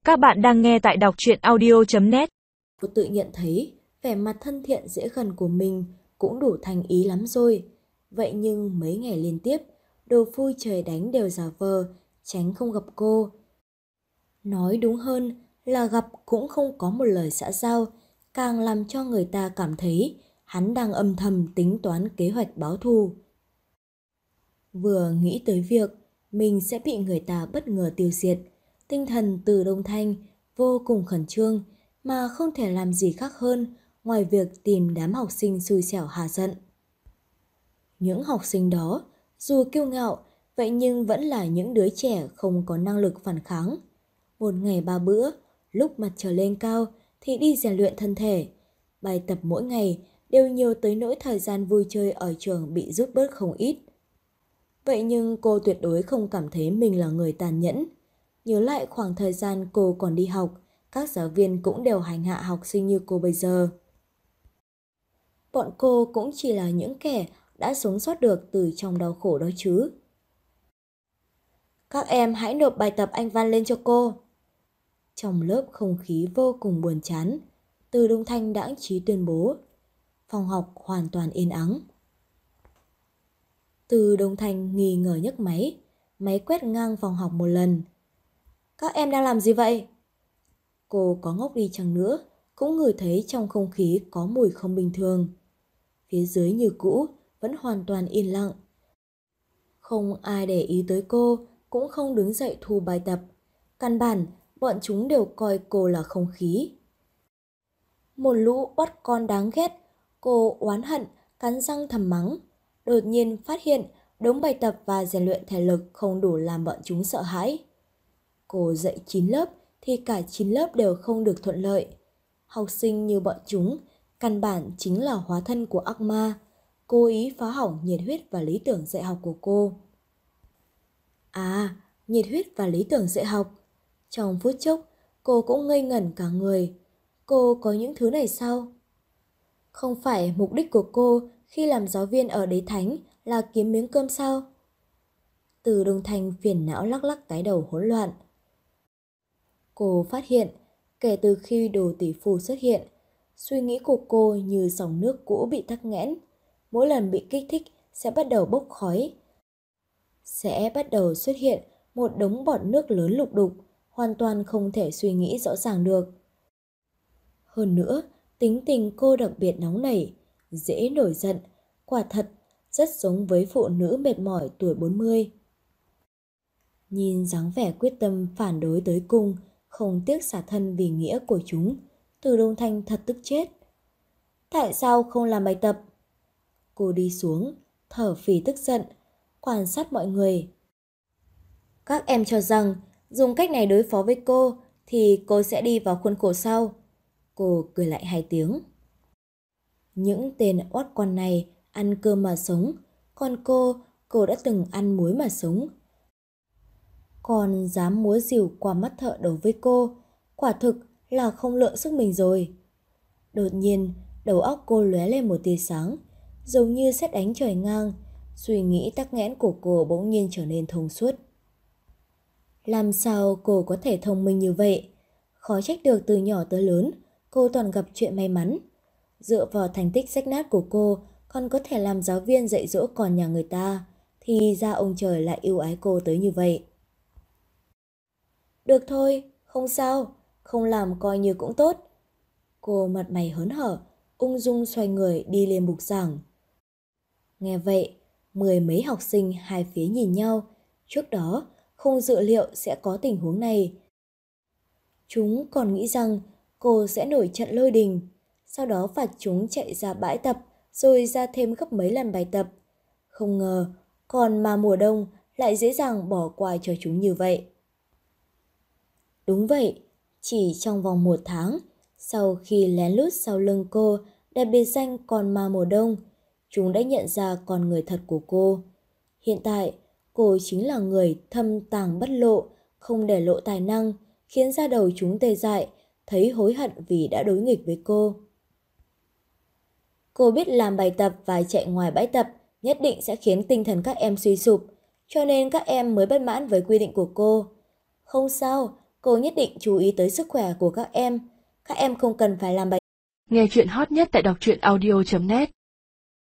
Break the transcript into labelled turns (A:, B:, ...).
A: Các bạn đang nghe tại đọc truyện audio.net.
B: Cô tự nhận thấy vẻ mặt thân thiện dễ gần của mình cũng đủ thành ý lắm rồi. Vậy nhưng mấy ngày liên tiếp, đồ phui trời đánh đều giả vờ, tránh không gặp cô. Nói đúng hơn là gặp cũng không có một lời xã giao, càng làm cho người ta cảm thấy hắn đang âm thầm tính toán kế hoạch báo thù. Vừa nghĩ tới việc mình sẽ bị người ta bất ngờ tiêu diệt, tinh thần Từ Đông Thanh vô cùng khẩn trương mà không thể làm gì khác hơn ngoài việc tìm đám học sinh xui xẻo hà giận. Những học sinh đó dù kiêu ngạo vậy nhưng vẫn là những đứa trẻ không có năng lực phản kháng. Một ngày 3 bữa, lúc mặt trời lên cao thì đi rèn luyện thân thể. Bài tập mỗi ngày đều nhiều tới nỗi thời gian vui chơi ở trường bị rút bớt không ít. Vậy nhưng cô tuyệt đối không cảm thấy mình là người tàn nhẫn. Nhớ lại khoảng thời gian cô còn đi học, các giáo viên cũng đều hành hạ học sinh như cô bây giờ. Bọn cô cũng chỉ là những kẻ đã sống sót được từ trong đau khổ đó chứ. Các em hãy nộp bài tập Anh văn lên cho cô. Trong lớp không khí vô cùng buồn chán, Từ Đông Thanh đãng trí tuyên bố. Phòng học hoàn toàn yên ắng. Từ Đông Thanh nghi ngờ nhấc máy quét ngang phòng học một lần. Các em đang làm gì vậy? Cô có ngốc đi chăng nữa, cũng ngửi thấy trong không khí có mùi không bình thường. Phía dưới như cũ, vẫn hoàn toàn yên lặng. Không ai để ý tới cô, cũng không đứng dậy thu bài tập. Căn bản, bọn chúng đều coi cô là không khí. Một lũ oắt con đáng ghét, cô oán hận, cắn răng thầm mắng. Đột nhiên phát hiện đống bài tập và rèn luyện thể lực không đủ làm bọn chúng sợ hãi. Cô dạy 9 lớp thì cả 9 lớp đều không được thuận lợi. Học sinh như bọn chúng, căn bản chính là hóa thân của ác ma, cố ý phá hỏng nhiệt huyết và lý tưởng dạy học của cô. À, nhiệt huyết và lý tưởng dạy học. Trong phút chốc, cô cũng ngây ngẩn cả người. Cô có những thứ này sao? Không phải mục đích của cô khi làm giáo viên ở Đế Thánh là kiếm miếng cơm sao? Từ Đông Thanh phiền não lắc lắc cái đầu hỗn loạn. Cô phát hiện, kể từ khi Đồ tỷ phu xuất hiện, suy nghĩ của cô như dòng nước cũ bị tắc nghẽn. Mỗi lần bị kích thích sẽ bắt đầu bốc khói. Sẽ bắt đầu xuất hiện một đống bọt nước lớn lục đục, hoàn toàn không thể suy nghĩ rõ ràng được. Hơn nữa, tính tình cô đặc biệt nóng nảy, dễ nổi giận, quả thật rất giống với phụ nữ mệt mỏi tuổi 40. Nhìn dáng vẻ quyết tâm phản đối tới cùng, không tiếc xả thân vì nghĩa của chúng, Từ Đông Thanh thật tức chết. Tại sao không làm bài tập? Cô đi xuống, thở phì tức giận, quan sát mọi người. Các em cho rằng dùng cách này đối phó với cô thì cô sẽ đi vào khuôn khổ sau. Cô cười lại 2 tiếng. Những tên oát con này ăn cơm mà sống, còn cô đã từng ăn muối mà sống. Còn dám múa rìu qua mắt thợ đấu với cô, quả thực là không lượng sức mình rồi. Đột nhiên, đầu óc cô lóe lên một tia sáng, giống như sét đánh trời ngang, suy nghĩ tắc nghẽn của cô bỗng nhiên trở nên thông suốt. Làm sao cô có thể thông minh như vậy? Khó trách được từ nhỏ tới lớn, cô toàn gặp chuyện may mắn. Dựa vào thành tích rách nát của cô, còn có thể làm giáo viên dạy dỗ con nhà người ta, thì ra ông trời lại yêu ái cô tới như vậy. Được thôi, không sao, không làm coi như cũng tốt. Cô mặt mày hớn hở, ung dung xoay người đi lên bục giảng. Nghe vậy, 10 mấy học sinh hai phía nhìn nhau, trước đó không dự liệu sẽ có tình huống này. Chúng còn nghĩ rằng cô sẽ nổi trận lôi đình, sau đó phạt chúng chạy ra bãi tập rồi ra thêm gấp mấy lần bài tập. Không ngờ, còn mà mùa đông lại dễ dàng bỏ qua cho chúng như vậy. Đúng vậy, chỉ trong vòng 1 tháng, sau khi lén lút sau lưng cô đặt biệt danh con ma mùa đông, chúng đã nhận ra con người thật của cô. Hiện tại, cô chính là người thâm tàng bất lộ, không để lộ tài năng, khiến da đầu chúng tê dại, thấy hối hận vì đã đối nghịch với cô. Cô biết làm bài tập và chạy ngoài bãi tập nhất định sẽ khiến tinh thần các em suy sụp, cho nên các em mới bất mãn với quy định của cô. Không sao, Cô nhất định chú ý tới sức khỏe của các em. Các em không cần phải làm bài.
A: Nghe chuyện hot nhất tại đọc truyện audio.net